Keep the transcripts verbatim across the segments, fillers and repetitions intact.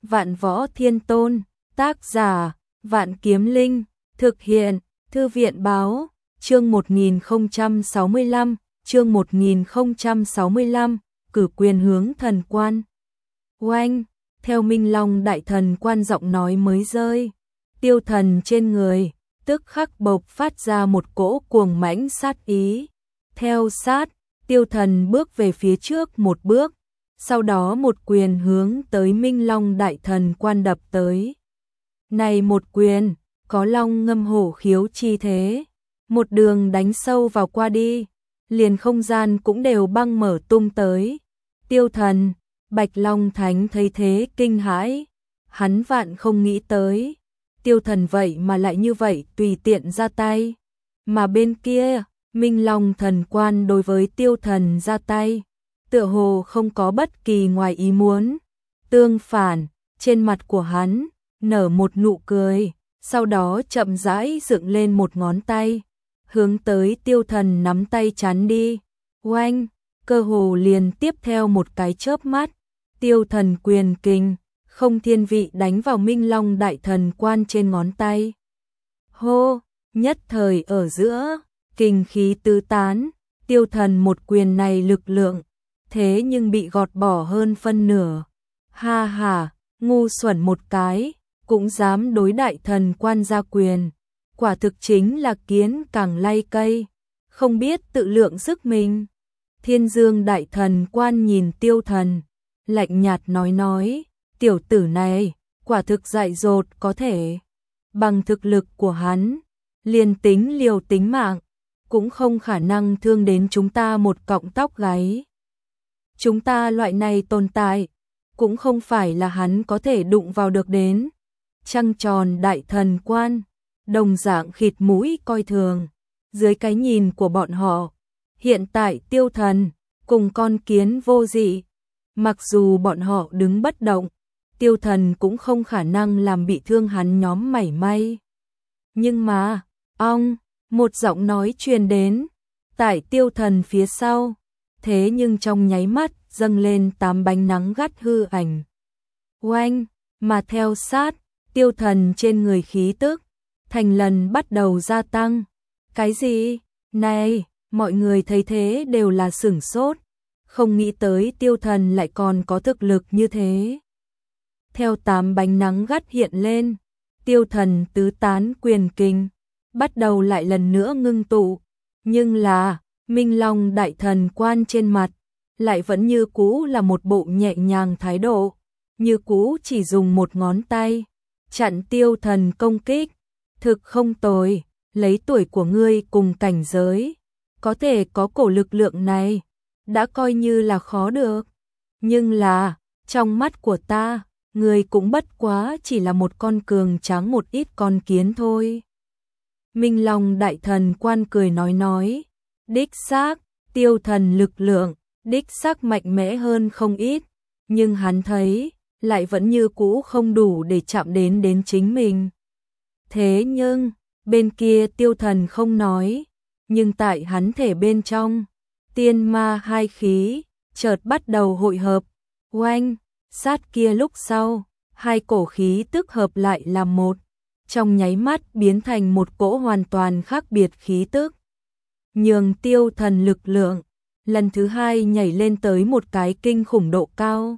Vạn Võ Thiên Tôn, tác giả, Vạn Kiếm Linh, thực hiện, Thư viện báo, chương một nghìn không trăm sáu mươi lăm, chương một nghìn không trăm sáu mươi lăm, cử quyền hướng thần quan. Oanh, theo Minh Long đại thần quan giọng nói mới rơi, tiêu thần trên người, tức khắc bộc phát ra một cỗ cuồng mãnh sát ý. Theo sát, tiêu thần bước về phía trước một bước, sau đó một quyền hướng tới Minh Long đại thần quan đập tới. Này một quyền, có long ngâm hổ khiếu chi thế, một đường đánh sâu vào qua đi, liền không gian cũng đều băng mở tung tới. Tiêu thần, Bạch Long Thánh thấy thế kinh hãi, hắn vạn không nghĩ tới, tiêu thần vậy mà lại như vậy tùy tiện ra tay, mà bên kia, Minh Long thần quan đối với tiêu thần ra tay, tựa hồ không có bất kỳ ngoài ý muốn. Tương phản, trên mặt của hắn nở một nụ cười, sau đó chậm rãi dựng lên một ngón tay, hướng tới tiêu thần nắm tay chắn đi. Oanh, cơ hồ liền tiếp theo một cái chớp mắt, tiêu thần quyền kình, không thiên vị đánh vào Minh Long đại thần quan trên ngón tay. Hô, nhất thời ở giữa, kình khí tứ tán, tiêu thần một quyền này lực lượng, thế nhưng bị gọt bỏ hơn phân nửa. Ha ha, ngu xuẩn một cái, cũng dám đối đại thần quan ra quyền, quả thực chính là kiến càng lay cây, không biết tự lượng sức mình. Thiên Dương đại thần quan nhìn tiêu thần, lạnh nhạt nói nói, tiểu tử này, quả thực dại dột có thể, bằng thực lực của hắn, liền tính liều tính mạng, cũng không khả năng thương đến chúng ta một cọng tóc gáy. Chúng ta loại này tồn tại, cũng không phải là hắn có thể đụng vào được đến. Trăng tròn đại thần quan, đồng dạng khịt mũi coi thường, dưới cái nhìn của bọn họ, hiện tại tiêu thần, cùng con kiến vô dị, mặc dù bọn họ đứng bất động, tiêu thần cũng không khả năng làm bị thương hắn nhóm mảy may. Nhưng mà, ong, một giọng nói truyền đến, tại tiêu thần phía sau, thế nhưng trong nháy mắt dâng lên tám bánh nắng gắt hư ảnh. Oanh, mà theo sát, tiêu thần trên người khí tức, thành lần bắt đầu gia tăng. Cái gì? Này, mọi người thấy thế đều là sửng sốt, không nghĩ tới tiêu thần lại còn có thực lực như thế. Theo tám bánh nắng gắt hiện lên, tiêu thần tứ tán quyền kình, bắt đầu lại lần nữa ngưng tụ, nhưng là, Minh Long đại thần quan trên mặt, lại vẫn như cũ là một bộ nhẹ nhàng thái độ, như cũ chỉ dùng một ngón tay, chặn tiêu thần công kích, thực không tồi, lấy tuổi của ngươi cùng cảnh giới, có thể có cổ lực lượng này, đã coi như là khó được, nhưng là, trong mắt của ta, ngươi cũng bất quá chỉ là một con cường tráng một ít con kiến thôi. Minh Long đại thần quan cười nói nói, đích xác, tiêu thần lực lượng, đích xác mạnh mẽ hơn không ít, nhưng hắn thấy, lại vẫn như cũ không đủ để chạm đến đến chính mình. Thế nhưng, bên kia tiêu thần không nói, nhưng tại hắn thể bên trong, tiên ma hai khí, chợt bắt đầu hội hợp, oanh, sát kia lúc sau, hai cổ khí tức hợp lại làm một, trong nháy mắt biến thành một cỗ hoàn toàn khác biệt khí tức. Nhường tiêu thần lực lượng, lần thứ hai nhảy lên tới một cái kinh khủng độ cao.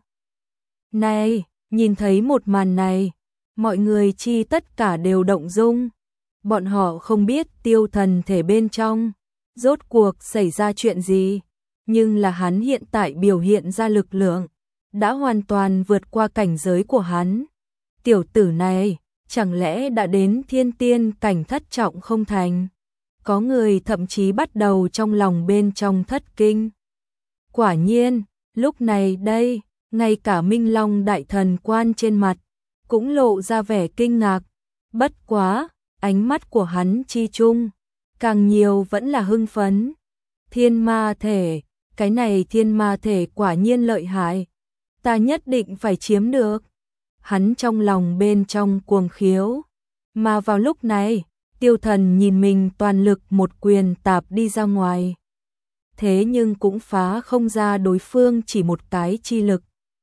Này, nhìn thấy một màn này, mọi người chi tất cả đều động dung. Bọn họ không biết tiêu thần thể bên trong, rốt cuộc xảy ra chuyện gì, nhưng là hắn hiện tại biểu hiện ra lực lượng, đã hoàn toàn vượt qua cảnh giới của hắn. Tiểu tử này, chẳng lẽ đã đến thiên tiên cảnh thất trọng không thành? Có người thậm chí bắt đầu trong lòng bên trong thất kinh. Quả nhiên, lúc này đây, ngay cả Minh Long đại thần quan trên mặt, cũng lộ ra vẻ kinh ngạc. Bất quá, ánh mắt của hắn chi chung, càng nhiều vẫn là hưng phấn. Thiên ma thể, cái này thiên ma thể quả nhiên lợi hại, ta nhất định phải chiếm được. Hắn trong lòng bên trong cuồng khiếu, mà vào lúc này, tiêu thần nhìn mình toàn lực một quyền tạp đi ra ngoài. Thế nhưng cũng phá không ra đối phương chỉ một cái chi lực.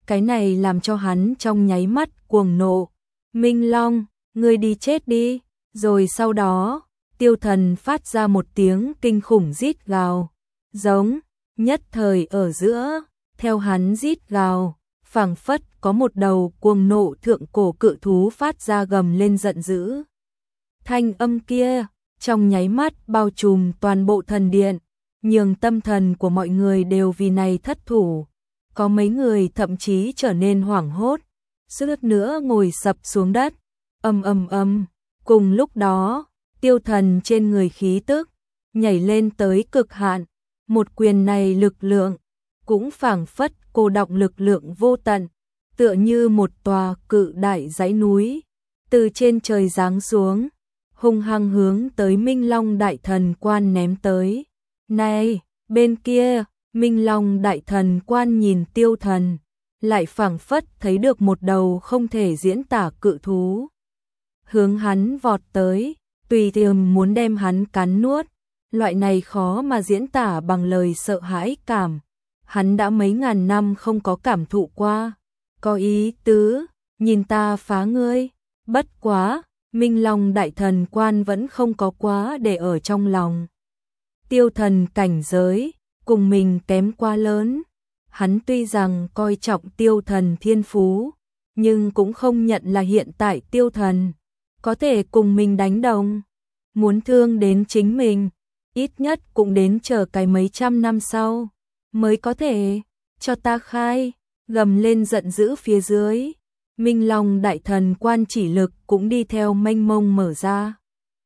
cái này làm cho hắn trong nháy mắt cuồng nộ. Minh Long, ngươi đi chết đi. Rồi sau đó, Tiêu Thần phát ra một tiếng kinh khủng rít gào, giống, nhất thời ở giữa, theo hắn rít gào, phảng phất có một đầu cuồng nộ thượng cổ cự thú phát ra gầm lên giận dữ. Thanh âm kia, trong nháy mắt bao trùm toàn bộ thần điện, nhường tâm thần của mọi người đều vì này thất thủ. Có mấy người thậm chí trở nên hoảng hốt, suýt nữa ngồi sập xuống đất. Ầm ầm ầm, cùng lúc đó, Tiêu Thần trên người khí tức nhảy lên tới cực hạn, một quyền này lực lượng cũng phảng phất cô đọng lực lượng vô tận, tựa như một tòa cự đại dãy núi từ trên trời giáng xuống, hung hăng hướng tới Minh Long Đại Thần Quan ném tới. Này, bên kia, Minh Long Đại Thần Quan nhìn Tiêu Thần, lại phảng phất thấy được một đầu không thể diễn tả cự thú hướng hắn vọt tới, tùy tiềm muốn đem hắn cắn nuốt. Loại này khó mà diễn tả bằng lời sợ hãi cảm, hắn đã mấy ngàn năm không có cảm thụ qua. Có ý tứ, nhìn ta phá ngươi. Bất quá, Minh Long Đại Thần Quan vẫn không có quá để ở trong lòng. Tiêu Thần cảnh giới cùng mình kém quá lớn. Hắn tuy rằng coi trọng Tiêu Thần thiên phú, nhưng cũng không nhận là hiện tại Tiêu Thần có thể cùng mình đánh đồng. Muốn thương đến chính mình, ít nhất cũng đến chờ cái mấy trăm năm sau mới có thể. Cho ta khai. Gầm lên giận dữ phía dưới, Minh Long Đại Thần Quan chỉ lực cũng đi theo mênh mông mở ra.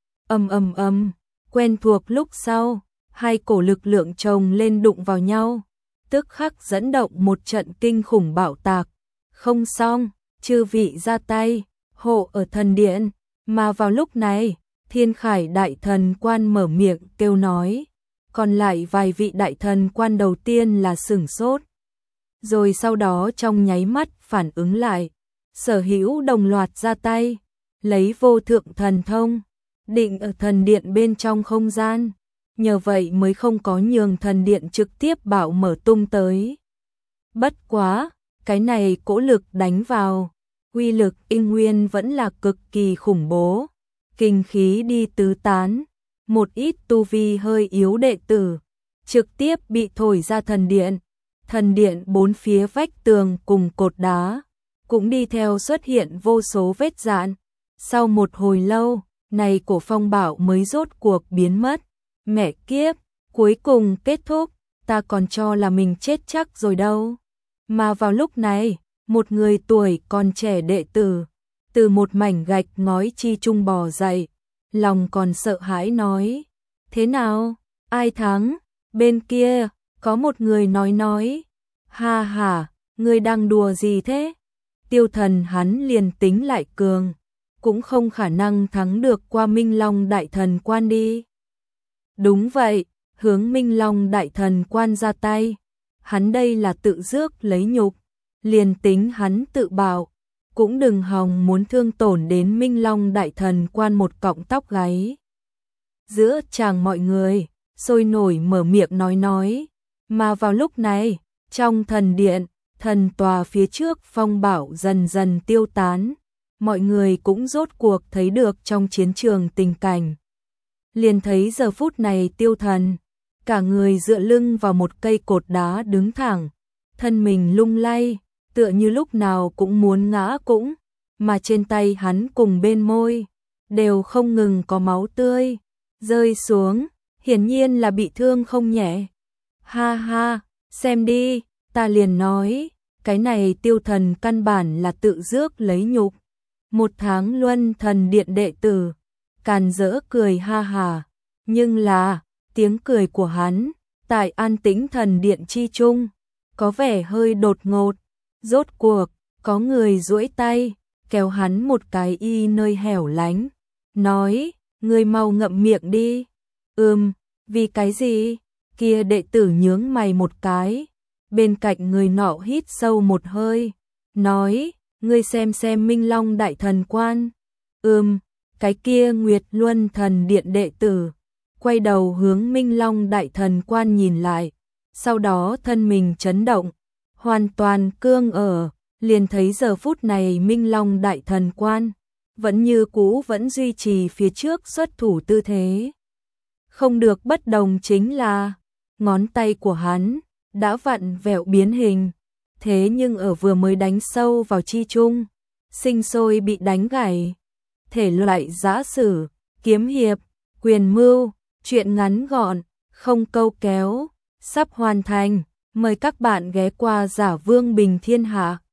Ầm ầm ầm, quen thuộc lúc sau, hai cổ lực lượng chồng lên đụng vào nhau, tức khắc dẫn động một trận kinh khủng bạo tạc. Không xong, chư vị ra tay, hộ ở thần điện. Mà vào lúc này, Thiên Khải Đại Thần Quan mở miệng kêu nói, còn lại vài vị Đại Thần Quan đầu tiên là sửng sốt, rồi sau đó trong nháy mắt phản ứng lại, sở hữu đồng loạt ra tay, lấy vô thượng thần thông, định ở thần điện bên trong không gian, nhờ vậy mới không có nhường thần điện trực tiếp bạo mở tung tới. Bất quá, cái này cỗ lực đánh vào, uy lực inh nguyên vẫn là cực kỳ khủng bố, kinh khí đi tứ tán, một ít tu vi hơi yếu đệ tử, trực tiếp bị thổi ra thần điện. Thần điện bốn phía vách tường cùng cột đá, cũng đi theo xuất hiện vô số vết rạn. Sau một hồi lâu, này cổ phong bạo mới rốt cuộc biến mất. Mẹ kiếp, cuối cùng kết thúc, ta còn cho là mình chết chắc rồi đâu. Mà vào lúc này, một người tuổi còn trẻ đệ tử, từ một mảnh gạch ngói chi trung bò dậy, lòng còn sợ hãi nói, thế nào, ai thắng? Bên kia, có một người nói nói, ha ha, ngươi đang đùa gì thế? Tiêu Thần hắn liền tính lại cường, cũng không khả năng thắng được qua Minh Long Đại Thần Quan đi. Đúng vậy, hướng Minh Long Đại Thần Quan ra tay, hắn đây là tự rước lấy nhục, liền tính hắn tự bảo, cũng đừng hòng muốn thương tổn đến Minh Long Đại Thần Quan một cọng tóc gáy. Giữa chàng mọi người, sôi nổi mở miệng nói nói, mà vào lúc này, trong thần điện, thần tòa phía trước phong bạo dần dần tiêu tán, mọi người cũng rốt cuộc thấy được trong chiến trường tình cảnh. Liền thấy giờ phút này Tiêu Thần, cả người dựa lưng vào một cây cột đá đứng thẳng, thân mình lung lay, tựa như lúc nào cũng muốn ngã cũng, mà trên tay hắn cùng bên môi, đều không ngừng có máu tươi rơi xuống, hiển nhiên là bị thương không nhẹ. Ha ha, xem đi, ta liền nói, cái này Tiêu Thần căn bản là tự rước lấy nhục. Một tháng luân thần điện đệ tử, càn rỡ cười ha hà, nhưng là, tiếng cười của hắn, tại an tĩnh thần điện chi chung, có vẻ hơi đột ngột. Rốt cuộc, có người duỗi tay, kéo hắn một cái y nơi hẻo lánh, nói, ngươi mau ngậm miệng đi. Ừm, vì cái gì? Kia đệ tử nhướng mày một cái, bên cạnh người nọ hít sâu một hơi, nói, ngươi xem xem Minh Long Đại Thần Quan. Ừm, cái kia Nguyệt Luân Thần Điện đệ tử, quay đầu hướng Minh Long Đại Thần Quan nhìn lại, sau đó thân mình chấn động, hoàn toàn cương ở, liền thấy giờ phút này Minh Long đại thần quan, vẫn như cũ vẫn duy trì phía trước xuất thủ tư thế. Không được bất đồng chính là, ngón tay của hắn đã vặn vẹo biến hình, thế nhưng ở vừa mới đánh sâu vào chi trung, sinh sôi bị đánh gãy. Thể loại giã sử, kiếm hiệp, quyền mưu, truyện ngắn gọn, không câu kéo, sắp hoàn thành, mời các bạn ghé qua Giả Vương Bình Thiên Hạ.